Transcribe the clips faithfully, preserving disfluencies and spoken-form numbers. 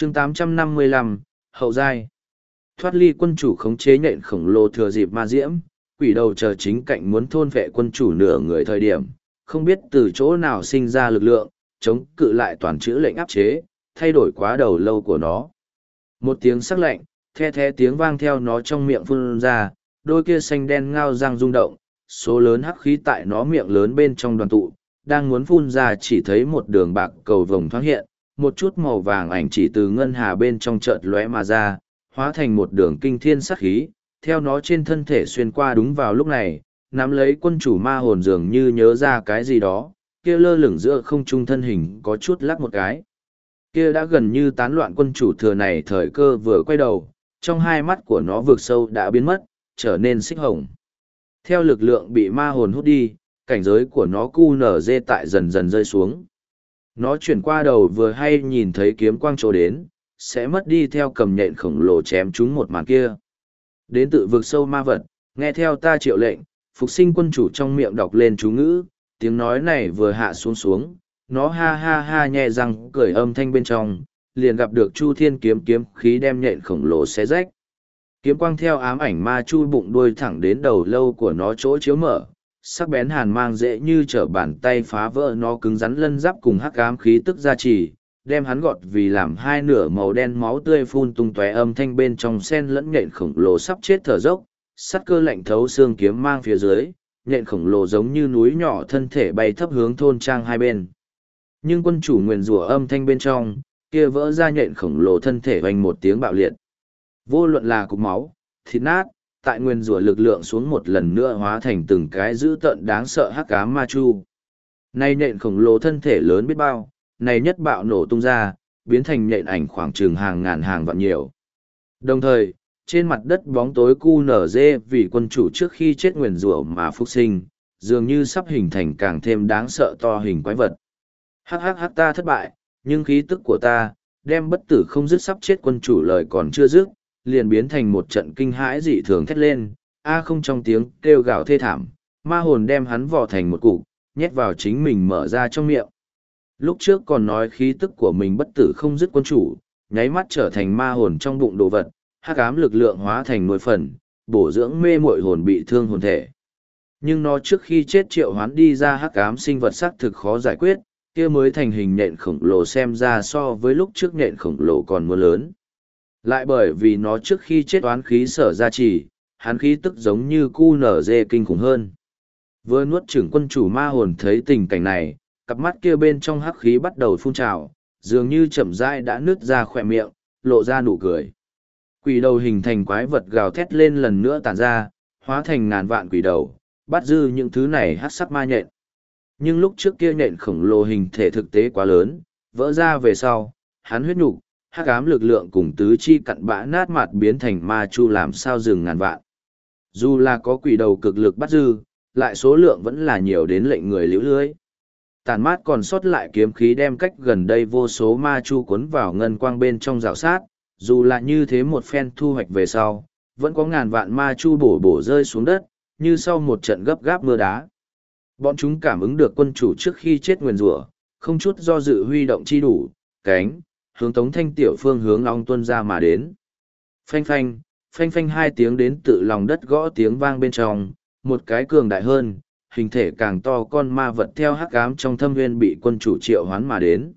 chương tám trăm năm mươi lăm, Hậu Giai. Thoát ly quân chủ khống chế nhện khổng lồ thừa dịp ma diễm, quỷ đầu chờ chính cạnh muốn thôn vệ quân chủ nửa người thời điểm, không biết từ chỗ nào sinh ra lực lượng, chống cự lại toàn chữ lệnh áp chế, thay đổi quá đầu lâu của nó. Một tiếng sắc lạnh, the the tiếng vang theo nó trong miệng phun ra, đôi kia xanh đen ngao răng rung động, số lớn hắc khí tại nó miệng lớn bên trong đoàn tụ, đang muốn phun ra chỉ thấy một đường bạc cầu vồng thoáng hiện, một chút màu vàng ảnh chỉ từ ngân hà bên trong chợt lóe mà ra, hóa thành một đường kinh thiên sắc khí, theo nó trên thân thể xuyên qua. Đúng vào lúc này, nắm lấy quân chủ ma hồn dường như nhớ ra cái gì đó, kia lơ lửng giữa không trung thân hình có chút lắc một cái. Kia đã gần như tán loạn quân chủ thừa này thời cơ vừa quay đầu, trong hai mắt của nó vực sâu đã biến mất, trở nên xích hồng. Theo lực lượng bị ma hồn hút đi, cảnh giới của nó cu nở dê tại dần dần rơi xuống. Nó chuyển qua đầu vừa hay nhìn thấy kiếm quang trổ đến, sẽ mất đi theo cầm nhện khổng lồ chém chúng một màn kia. Đến tự vực sâu ma vật, nghe theo ta triệu lệnh, phục sinh quân chủ trong miệng đọc lên chú ngữ, tiếng nói này vừa hạ xuống xuống, nó ha ha ha nhẹ răng cười âm thanh bên trong, liền gặp được Chu Thiên kiếm kiếm khí đem nhện khổng lồ xé rách. Kiếm quang theo ám ảnh ma chu bụng đuôi thẳng đến đầu lâu của nó chỗ chiếu mở, sắc bén hàn mang dễ như trở bàn tay phá vỡ nó cứng rắn lân giáp cùng hắc ám khí tức gia trì, đem hắn gọt vì làm hai nửa màu đen máu tươi phun tung tóe, âm thanh bên trong sen lẫn nhện khổng lồ sắp chết thở dốc, sắt cơ lạnh thấu xương kiếm mang phía dưới, nhện khổng lồ giống như núi nhỏ thân thể bay thấp hướng thôn trang hai bên. Nhưng quân chủ nguyền rủa âm thanh bên trong, kia vỡ ra nhện khổng lồ thân thể vành một tiếng bạo liệt. Vô luận là cục máu, thịt nát, tại nguyền rủa lực lượng xuống một lần nữa hóa thành từng cái dữ tợn đáng sợ hắc ám ma chu. Nay nhện khổng lồ thân thể lớn biết bao, này nhất bạo nổ tung ra, biến thành nhện ảnh khoảng chừng hàng ngàn hàng vạn nhiều. Đồng thời, trên mặt đất bóng tối cu nở dê vì quân chủ trước khi chết nguyền rủa mà phục sinh, dường như sắp hình thành càng thêm đáng sợ to hình quái vật. Hắc hắc hắc, ta thất bại, nhưng khí tức của ta, đem bất tử không dứt sắp chết quân chủ lời còn chưa dứt, liền biến thành một trận kinh hãi dị thường thét lên, a không, trong tiếng kêu gào thê thảm, ma hồn đem hắn vò thành một cục, nhét vào chính mình mở ra trong miệng. Lúc trước còn nói khí tức của mình bất tử không dứt quân chủ, nháy mắt trở thành ma hồn trong bụng đồ vật, hắc ám lực lượng hóa thành nuôi phần, bổ dưỡng mê muội hồn bị thương hồn thể. Nhưng nó trước khi chết triệu hoán đi ra hắc ám sinh vật xác thực khó giải quyết, kia mới thành hình nhện khổng lồ xem ra so với lúc trước nhện khổng lồ còn muốn lớn. Lại bởi vì nó trước khi chết oán khí sở ra trì, hắn khí tức giống như cu nở dê kinh khủng hơn. Vừa nuốt chửng quân chủ ma hồn thấy tình cảnh này, cặp mắt kia bên trong hắc khí bắt đầu phun trào, dường như chậm rãi đã nứt ra khỏe miệng, lộ ra nụ cười. Quỷ đầu hình thành quái vật gào thét lên lần nữa tản ra, hóa thành ngàn vạn quỷ đầu, bắt dư những thứ này hắc sắc ma nhện. Nhưng lúc trước kia nhện khổng lồ hình thể thực tế quá lớn, vỡ ra về sau, hắn huyết nhục, hắc ám lực lượng cùng tứ chi cặn bã nát mặt biến thành ma chu làm sao dừng ngàn vạn. Dù là có quỷ đầu cực lực bắt dư, lại số lượng vẫn là nhiều đến lệnh người liễu lưới. Tàn mát còn sót lại kiếm khí đem cách gần đây vô số ma chu cuốn vào ngân quang bên trong rào sát, dù là như thế một phen thu hoạch về sau, vẫn có ngàn vạn ma chu bổ bổ rơi xuống đất, như sau một trận gấp gáp mưa đá. Bọn chúng cảm ứng được quân chủ trước khi chết nguyền rủa, không chút do dự huy động chi đủ, cánh, hướng Tống Thanh Tiểu phương hướng long tuân ra mà đến. Phanh phanh, phanh phanh hai tiếng đến tự lòng đất gõ tiếng vang bên trong, một cái cường đại hơn, hình thể càng to con ma vật theo hắc ám trong thâm nguyên bị quân chủ triệu hoán mà đến.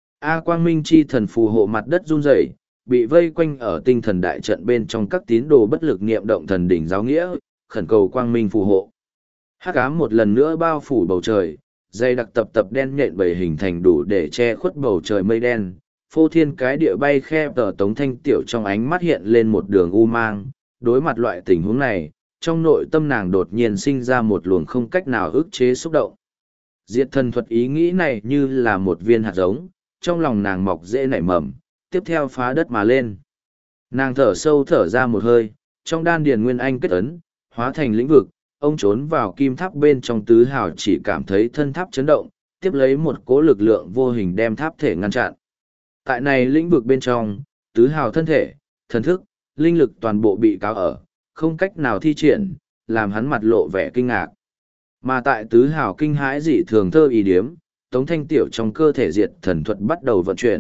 A Quang Minh chi thần phù hộ mặt đất run rẩy, bị vây quanh ở tinh thần đại trận bên trong các tín đồ bất lực niệm động thần đỉnh giáo nghĩa, khẩn cầu Quang Minh phù hộ. Hắc ám một lần nữa bao phủ bầu trời, dây đặc tập tập đen nhện bầy hình thành đủ để che khuất bầu trời mây đen, phô thiên cái địa bay khe tờ Tống Thanh Tiểu trong ánh mắt hiện lên một đường u mang. Đối mặt loại tình huống này, trong nội tâm nàng đột nhiên sinh ra một luồng không cách nào ức chế xúc động. Diệt thần thuật ý nghĩ này như là một viên hạt giống, trong lòng nàng mọc dễ nảy mầm, tiếp theo phá đất mà lên. Nàng thở sâu thở ra một hơi, trong đan điền nguyên anh kết ấn, hóa thành lĩnh vực, ông trốn vào kim tháp bên trong tứ hào chỉ cảm thấy thân tháp chấn động, tiếp lấy một cỗ lực lượng vô hình đem tháp thể ngăn chặn. Tại này lĩnh vực bên trong, tứ hào thân thể, thần thức, linh lực toàn bộ bị cáo ở, không cách nào thi triển, làm hắn mặt lộ vẻ kinh ngạc. Mà tại tứ hào kinh hãi dị thường thơ ý điếm, Tống Thanh Tiểu trong cơ thể diệt thần thuật bắt đầu vận chuyển,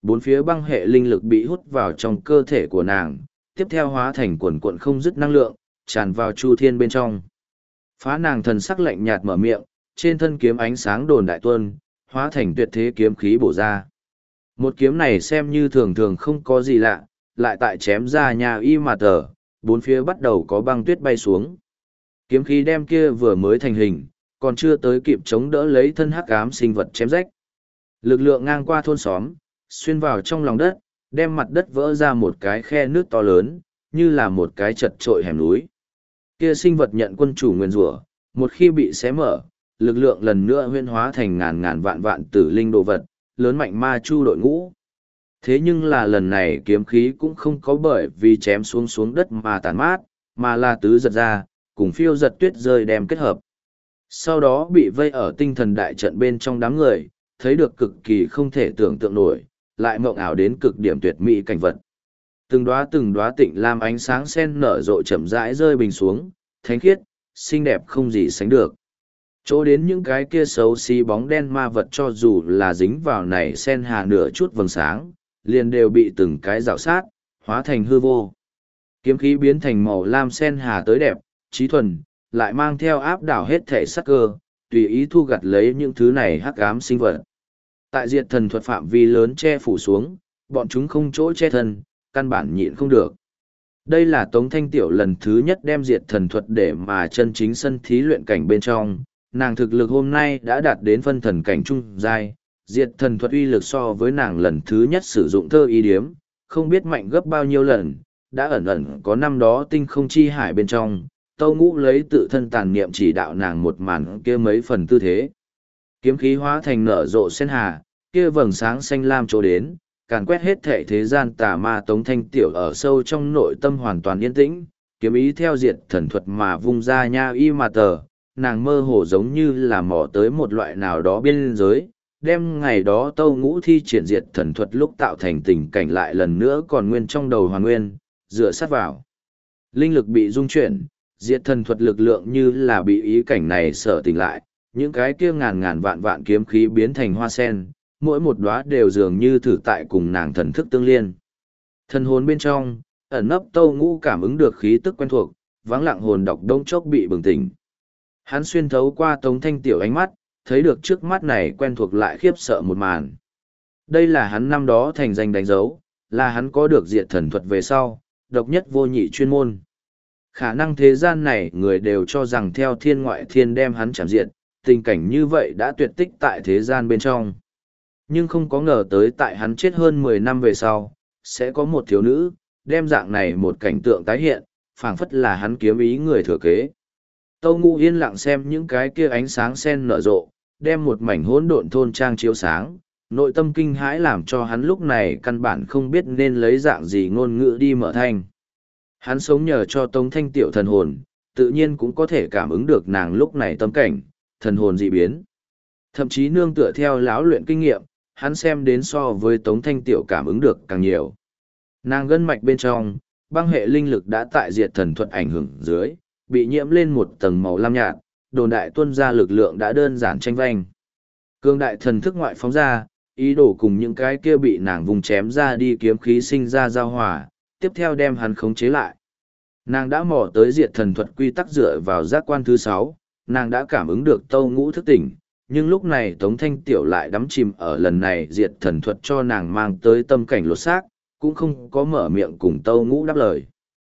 bốn phía băng hệ linh lực bị hút vào trong cơ thể của nàng, tiếp theo hóa thành quần cuộn không dứt năng lượng, tràn vào chu thiên bên trong. Phá nàng thần sắc lạnh nhạt mở miệng, trên thân kiếm ánh sáng đồn đại tuân, hóa thành tuyệt thế kiếm khí bổ ra. Một kiếm này xem như thường thường không có gì lạ, lại tại chém ra nhà y mà tờ, bốn phía bắt đầu có băng tuyết bay xuống. Kiếm khí đem kia vừa mới thành hình, còn chưa tới kịp chống đỡ lấy thân hắc ám sinh vật chém rách. Lực lượng ngang qua thôn xóm, xuyên vào trong lòng đất, đem mặt đất vỡ ra một cái khe nước to lớn, như là một cái chật trội hẻm núi. Kia sinh vật nhận quân chủ nguyên rủa, một khi bị xé mở, lực lượng lần nữa huyễn hóa thành ngàn ngàn vạn vạn tử linh đồ vật, lớn mạnh ma chu đội ngũ. Thế nhưng là lần này kiếm khí cũng không có bởi vì chém xuống xuống đất mà tàn mát, mà là tứ giật ra, cùng phiêu giật tuyết rơi đem kết hợp. Sau đó bị vây ở tinh thần đại trận bên trong đám người, thấy được cực kỳ không thể tưởng tượng nổi, lại mộng ảo đến cực điểm tuyệt mỹ cảnh vật. Từng đóa từng đóa tịnh lam ánh sáng sen nở rộ chậm rãi rơi bình xuống, thánh khiết, xinh đẹp không gì sánh được. Chỗ đến những cái kia xấu xí bóng đen ma vật cho dù là dính vào này sen hà nửa chút vầng sáng, liền đều bị từng cái rào sát, hóa thành hư vô. Kiếm khí biến thành màu lam sen hà tới đẹp, trí thuần, lại mang theo áp đảo hết thể sắc cơ, tùy ý thu gặt lấy những thứ này hắc ám sinh vật. Tại diệt thần thuật phạm vi lớn che phủ xuống, bọn chúng không chỗ che thân, căn bản nhịn không được. Đây là Tống Thanh Tiểu lần thứ nhất đem diệt thần thuật để mà chân chính sân thí luyện cảnh bên trong, nàng thực lực hôm nay đã đạt đến phân thần cảnh trung giai, diệt thần thuật uy lực so với nàng lần thứ nhất sử dụng thơ ý điếm, không biết mạnh gấp bao nhiêu lần, đã ẩn ẩn có năm đó tinh không chi hải bên trong, Tâu Ngũ lấy tự thân tàn niệm chỉ đạo nàng một màn kia mấy phần tư thế. Kiếm khí hóa thành nở rộ sen hà, kia vầng sáng xanh lam chỗ đến, càn quét hết thệ thế gian tà ma. Tống Thanh Tiểu ở sâu trong nội tâm hoàn toàn yên tĩnh, kiếm ý theo diệt thần thuật mà vung ra nha y mà tờ, nàng mơ hồ giống như là mò tới một loại nào đó biên giới, đem ngày đó Tâu Ngũ thi triển diệt thần thuật lúc tạo thành tình cảnh lại lần nữa còn nguyên trong đầu hoàn nguyên, dựa sát vào. Linh lực bị dung chuyển, diệt thần thuật lực lượng như là bị ý cảnh này sở tỉnh lại, những cái kia ngàn ngàn vạn vạn kiếm khí biến thành hoa sen, mỗi một đóa đều dường như thử tại cùng nàng thần thức tương liên. Thần hồn bên trong, ẩn nấp Tâu Ngũ cảm ứng được khí tức quen thuộc, vắng lặng hồn đọc đông chốc bị bừng tỉnh. Hắn xuyên thấu qua Tống Thanh Tiểu ánh mắt, thấy được trước mắt này quen thuộc lại khiếp sợ một màn. Đây là hắn năm đó thành danh đánh dấu, là hắn có được diệt thần thuật về sau, độc nhất vô nhị chuyên môn. Khả năng thế gian này người đều cho rằng theo thiên ngoại thiên đem hắn chảm diệt, tình cảnh như vậy đã tuyệt tích tại thế gian bên trong. Nhưng không có ngờ tới tại hắn chết hơn mười năm về sau, sẽ có một thiếu nữ, đem dạng này một cảnh tượng tái hiện, phảng phất là hắn kiếm ý người thừa kế. Tâu Ngũ yên lặng xem những cái kia ánh sáng sen nở rộ, đem một mảnh hỗn độn thôn trang chiếu sáng, nội tâm kinh hãi làm cho hắn lúc này căn bản không biết nên lấy dạng gì ngôn ngữ đi mở thanh. Hắn sống nhờ cho Tống Thanh Tiểu thần hồn, tự nhiên cũng có thể cảm ứng được nàng lúc này tâm cảnh, thần hồn dị biến. Thậm chí nương tựa theo lão luyện kinh nghiệm, hắn xem đến so với Tống Thanh Tiểu cảm ứng được càng nhiều. Nàng gân mạch bên trong, băng hệ linh lực đã tại diệt thần thuật ảnh hưởng dưới, bị nhiễm lên một tầng màu lam nhạt, đồn đại tuân ra lực lượng đã đơn giản tranh vanh. Cương đại thần thức ngoại phóng ra, ý đồ cùng những cái kia bị nàng vùng chém ra đi kiếm khí sinh ra giao hòa, tiếp theo đem hắn khống chế lại. Nàng đã mò tới diệt thần thuật quy tắc dựa vào giác quan thứ sáu, nàng đã cảm ứng được Tâu Ngũ thức tỉnh, nhưng lúc này Tống Thanh Tiểu lại đắm chìm ở lần này diệt thần thuật cho nàng mang tới tâm cảnh lột xác, cũng không có mở miệng cùng Tâu Ngũ đáp lời.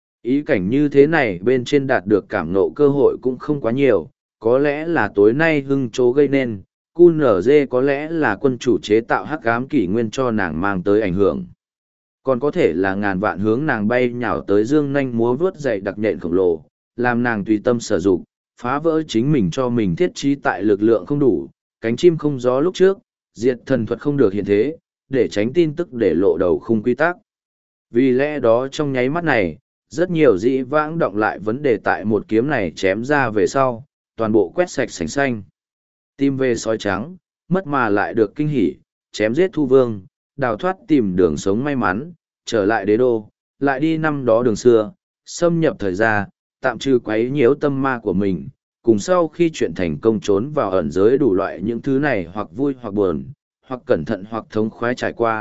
Ý cảnh như thế này bên trên đạt được cảm nộ cơ hội cũng không quá nhiều, có lẽ là tối nay hưng chố gây nên, cu nở dê có lẽ là quân chủ chế tạo hắc ám kỷ nguyên cho nàng mang tới ảnh hưởng. Còn có thể là ngàn vạn hướng nàng bay nhào tới dương nanh múa vướt dậy đặc nhện khổng lồ, làm nàng tùy tâm sở dụng, phá vỡ chính mình cho mình thiết trí tại lực lượng không đủ, cánh chim không gió lúc trước, diệt thần thuật không được hiện thế, để tránh tin tức để lộ đầu khung quy tắc. Vì lẽ đó trong nháy mắt này, rất nhiều dĩ vãng động lại vấn đề tại một kiếm này chém ra về sau, toàn bộ quét sạch sành xanh. Tim về sói trắng, mất mà lại được kinh hỉ, chém giết thu vương, đào thoát tìm đường sống may mắn, trở lại đế đô, lại đi năm đó đường xưa, xâm nhập thời gian, tạm trừ quấy nhiễu tâm ma của mình, cùng sau khi chuyện thành công trốn vào ẩn giới đủ loại những thứ này hoặc vui hoặc buồn, hoặc cẩn thận hoặc thống khoái trải qua,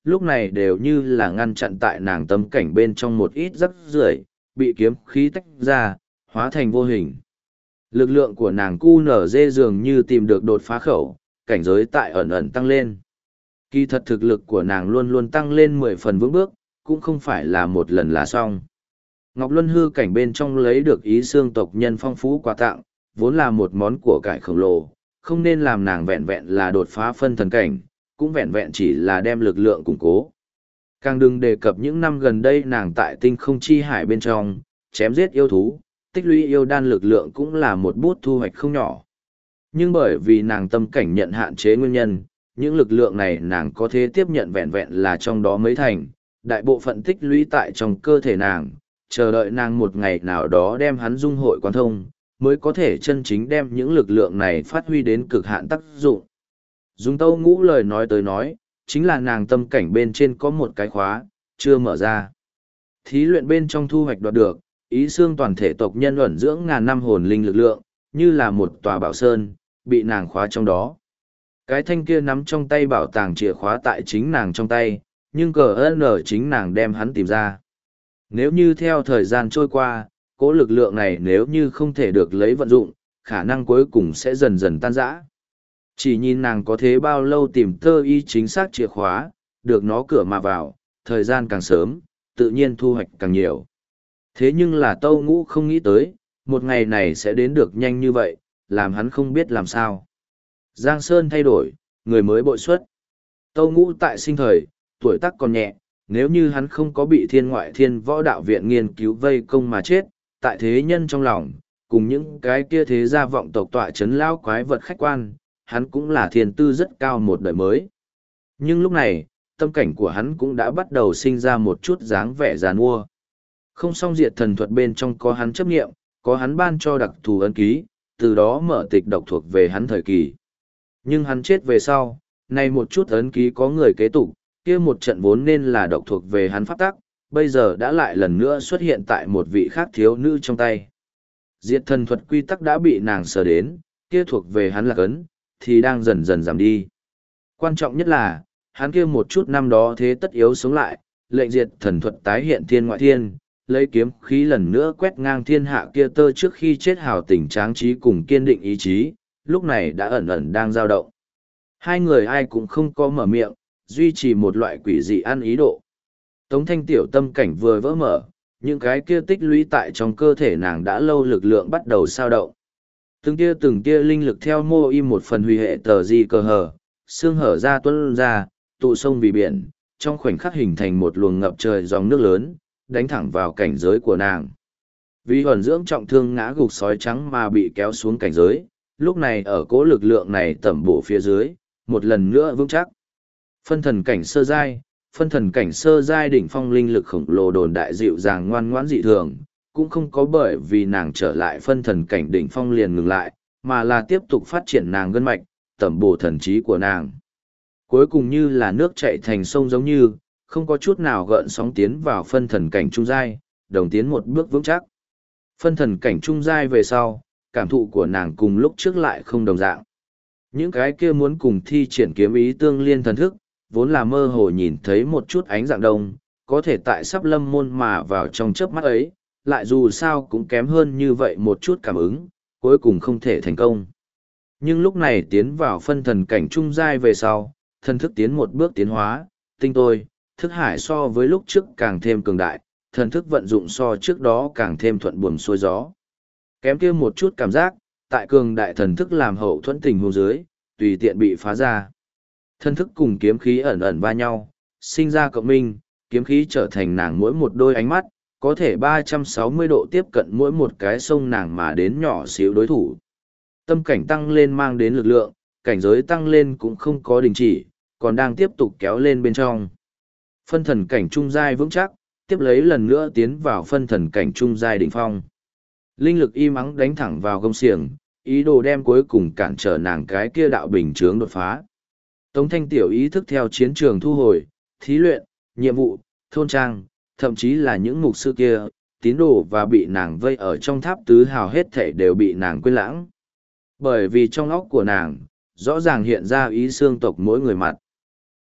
lúc này đều như là ngăn chặn tại nàng tâm cảnh bên trong một ít rắc rưởi, bị kiếm khí tách ra, hóa thành vô hình. Lực lượng của nàng cu nở dê dường như tìm được đột phá khẩu, cảnh giới tại ẩn ẩn tăng lên. Kỳ thật thực lực của nàng luôn luôn tăng lên mười phần vững bước, cũng không phải là một lần là xong. Ngọc Luân hư cảnh bên trong lấy được ý xương tộc nhân phong phú quà tặng, vốn là một món của cải khổng lồ, không nên làm nàng vẹn vẹn là đột phá phân thần cảnh, cũng vẹn vẹn chỉ là đem lực lượng củng cố. Càng đừng đề cập những năm gần đây nàng tại tinh không chi hải bên trong, chém giết yêu thú, tích lũy yêu đan lực lượng cũng là một bút thu hoạch không nhỏ. Nhưng bởi vì nàng tâm cảnh nhận hạn chế nguyên nhân, những lực lượng này nàng có thể tiếp nhận vẹn vẹn là trong đó mấy thành, đại bộ phận tích lũy tại trong cơ thể nàng, chờ đợi nàng một ngày nào đó đem hắn dung hội quán thông, mới có thể chân chính đem những lực lượng này phát huy đến cực hạn tác dụng. Dùng Tâu Ngũ lời nói tới nói, chính là nàng tâm cảnh bên trên có một cái khóa, chưa mở ra. Thí luyện bên trong thu hoạch đoạt được, ý xương toàn thể tộc nhân ẩn dưỡng ngàn năm hồn linh lực lượng, như là một tòa bảo sơn, bị nàng khóa trong đó. Cái thanh kia nắm trong tay bảo tàng chìa khóa tại chính nàng trong tay, nhưng cờ ơn ở chính nàng đem hắn tìm ra. Nếu như theo thời gian trôi qua, cỗ lực lượng này nếu như không thể được lấy vận dụng, khả năng cuối cùng sẽ dần dần tan rã. Chỉ nhìn nàng có thế bao lâu tìm tơ y chính xác chìa khóa, được nó cửa mà vào, thời gian càng sớm, tự nhiên thu hoạch càng nhiều. Thế nhưng là Tâu Ngũ không nghĩ tới, một ngày này sẽ đến được nhanh như vậy, làm hắn không biết làm sao. Giang Sơn thay đổi, người mới bội xuất. Tâu Ngũ tại sinh thời, tuổi tác còn nhẹ, nếu như hắn không có bị thiên ngoại thiên võ đạo viện nghiên cứu vây công mà chết, tại thế nhân trong lòng, cùng những cái kia thế gia vọng tộc tọa chấn lao quái vật khách quan, hắn cũng là thiên tư rất cao một đời mới. Nhưng lúc này, tâm cảnh của hắn cũng đã bắt đầu sinh ra một chút dáng vẻ giàn mua. Không song diệt thần thuật bên trong có hắn chấp nghiệm, có hắn ban cho đặc thù ấn ký, từ đó mở tịch độc thuộc về hắn thời kỳ. Nhưng hắn chết về sau, nay một chút ấn ký có người kế tục, kia một trận vốn nên là độc thuộc về hắn pháp tắc, bây giờ đã lại lần nữa xuất hiện tại một vị khác thiếu nữ trong tay. Diệt thần thuật quy tắc đã bị nàng sờ đến, kia thuộc về hắn là ấn, thì đang dần dần giảm đi. Quan trọng nhất là, hắn kia một chút năm đó thế tất yếu sống lại, lệnh diệt thần thuật tái hiện thiên ngoại thiên, lấy kiếm khí lần nữa quét ngang thiên hạ kia tơ trước khi chết hào tình tráng trí cùng kiên định ý chí, lúc này đã ẩn ẩn đang dao động. Hai người ai cũng không có mở miệng, duy trì một loại quỷ dị ăn ý độ. Tống Thanh tiểu tâm cảnh vừa vỡ mở, những cái kia tích lũy tại trong cơ thể nàng đã lâu lực lượng bắt đầu sao động. Từng tia từng tia linh lực theo mô im một phần huy hệ tờ di cờ hờ, xương hở ra tuôn ra, tụ sông vì biển, trong khoảnh khắc hình thành một luồng ngập trời dòng nước lớn, đánh thẳng vào cảnh giới của nàng. Vì ẩn dưỡng trọng thương ngã gục sói trắng mà bị kéo xuống cảnh giới, lúc này ở cố lực lượng này tẩm bổ phía dưới, một lần nữa vững chắc. Phân thần cảnh sơ giai, phân thần cảnh sơ giai đỉnh phong linh lực khổng lồ đồn đại dịu dàng ngoan ngoãn dị thường, cũng không có bởi vì nàng trở lại phân thần cảnh đỉnh phong liền ngừng lại, mà là tiếp tục phát triển nàng gân mạch, tẩm bổ thần trí của nàng. Cuối cùng như là nước chảy thành sông giống như, không có chút nào gợn sóng tiến vào phân thần cảnh trung giai, đồng tiến một bước vững chắc. Phân thần cảnh trung giai về sau, cảm thụ của nàng cùng lúc trước lại không đồng dạng. Những cái kia muốn cùng thi triển kiếm ý tương liên thần thức, vốn là mơ hồ nhìn thấy một chút ánh dạng đông, có thể tại sắp lâm môn mà vào trong chớp mắt ấy, lại dù sao cũng kém hơn như vậy một chút cảm ứng, cuối cùng không thể thành công. Nhưng lúc này tiến vào phân thần cảnh trung giai về sau, thần thức tiến một bước tiến hóa, tinh tôi, thức hải so với lúc trước càng thêm cường đại, thần thức vận dụng so trước đó càng thêm thuận buồm xuôi gió. Kém kia một chút cảm giác, tại cường đại thần thức làm hậu thuẫn tình huống dưới, tùy tiện bị phá ra. Thần thức cùng kiếm khí ẩn ẩn va nhau, sinh ra cộng minh, kiếm khí trở thành nàng mỗi một đôi ánh mắt, có thể ba trăm sáu mươi độ tiếp cận mỗi một cái sông nàng mà đến nhỏ xíu đối thủ. Tâm cảnh tăng lên mang đến lực lượng, cảnh giới tăng lên cũng không có đình chỉ, còn đang tiếp tục kéo lên bên trong. Phân thần cảnh trung giai vững chắc, tiếp lấy lần nữa tiến vào phân thần cảnh trung giai đỉnh phong. Linh lực im ắng đánh thẳng vào gông xiềng, ý đồ đem cuối cùng cản trở nàng cái kia đạo bình chướng đột phá. Tống Thanh tiểu ý thức theo chiến trường thu hồi, thí luyện, nhiệm vụ, thôn trang, thậm chí là những mục sư kia, tín đồ và bị nàng vây ở trong tháp tứ hào hết thảy đều bị nàng quên lãng. Bởi vì trong óc của nàng, rõ ràng hiện ra ý xương tộc mỗi người mặt.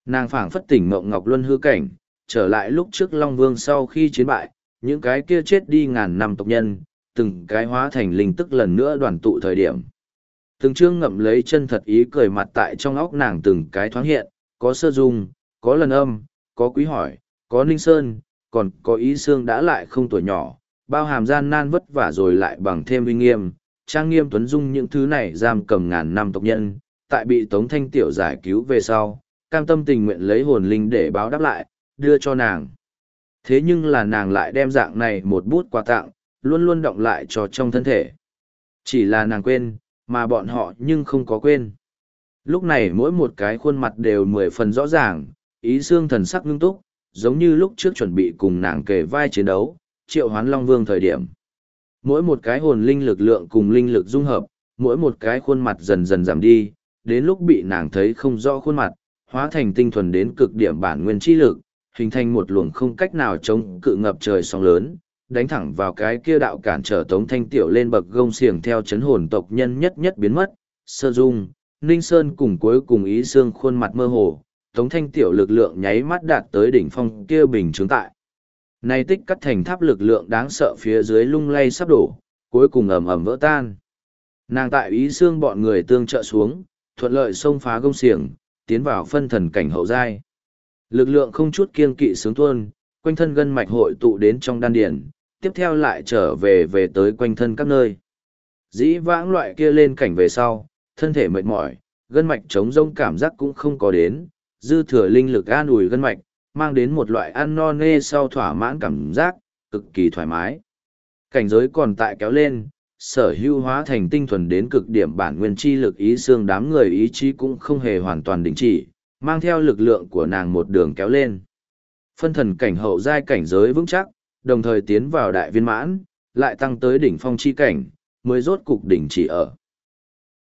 Nàng phảng phất tỉnh mộng ngọc luân hư cảnh, trở lại lúc trước Long Vương sau khi chiến bại, những cái kia chết đi ngàn năm tộc nhân, từng cái hóa thành linh tức lần nữa đoàn tụ thời điểm. Từng chương ngậm lấy chân thật ý cười mặt tại trong óc nàng từng cái thoáng hiện, có Sơ Dung, có Lần Âm, có Quý Hỏi, có Ninh Sơn, còn có Ý Xương đã lại không tuổi nhỏ, bao hàm gian nan vất vả rồi lại bằng thêm uy nghiêm, trang nghiêm tuấn dung những thứ này giam cầm ngàn năm tộc nhân, tại bị Tống Thanh Tiểu giải cứu về sau, cam tâm tình nguyện lấy hồn linh để báo đáp lại, đưa cho nàng. Thế nhưng là nàng lại đem dạng này một bút quà tặng, luôn luôn động lại cho trong thân thể. Chỉ là nàng quên, mà bọn họ nhưng không có quên. Lúc này mỗi một cái khuôn mặt đều mười phần rõ ràng, Ý Xương thần sắc ngưng túc, giống như lúc trước chuẩn bị cùng nàng kề vai chiến đấu, triệu hoán Long Vương thời điểm. Mỗi một cái hồn linh lực lượng cùng linh lực dung hợp, mỗi một cái khuôn mặt dần dần giảm đi, đến lúc bị nàng thấy không rõ khuôn mặt, hóa thành tinh thuần đến cực điểm bản nguyên chi lực, hình thành một luồng không cách nào chống cự ngập trời sóng lớn, đánh thẳng vào cái kia đạo cản trở Tống Thanh Tiểu lên bậc gông xiềng theo chấn hồn tộc nhân nhất nhất biến mất. Sơ Dung, Ninh Sơn cùng cuối cùng Ý Xương khuôn mặt mơ hồ, Tống Thanh Tiểu lực lượng nháy mắt đạt tới đỉnh phong kia bình chứng tại. Này tích cắt thành tháp lực lượng đáng sợ phía dưới lung lay sắp đổ, cuối cùng ầm ầm vỡ tan. Nàng tại Ý Xương bọn người tương trợ xuống, thuận lợi xông phá gông xiềng, tiến vào phân thần cảnh hậu giai. Lực lượng không chút kiêng kỵ sướng tuôn, quanh thân gân mạch hội tụ đến trong đan điển, tiếp theo lại trở về về tới quanh thân các nơi. Dĩ vãng loại kia lên cảnh về sau, thân thể mệt mỏi, gân mạch trống rông cảm giác cũng không có đến, dư thừa linh lực an ủi gân mạch, mang đến một loại ăn no nê sau thỏa mãn cảm giác, cực kỳ thoải mái. Cảnh giới còn tại kéo lên, sở hữu hóa thành tinh thuần đến cực điểm bản nguyên chi lực Ý Xương đám người ý chí cũng không hề hoàn toàn đình chỉ, mang theo lực lượng của nàng một đường kéo lên. Phân thần cảnh hậu giai cảnh giới vững chắc, đồng thời tiến vào đại viên mãn, lại tăng tới đỉnh phong chi cảnh, mới rốt cục đỉnh chỉ ở.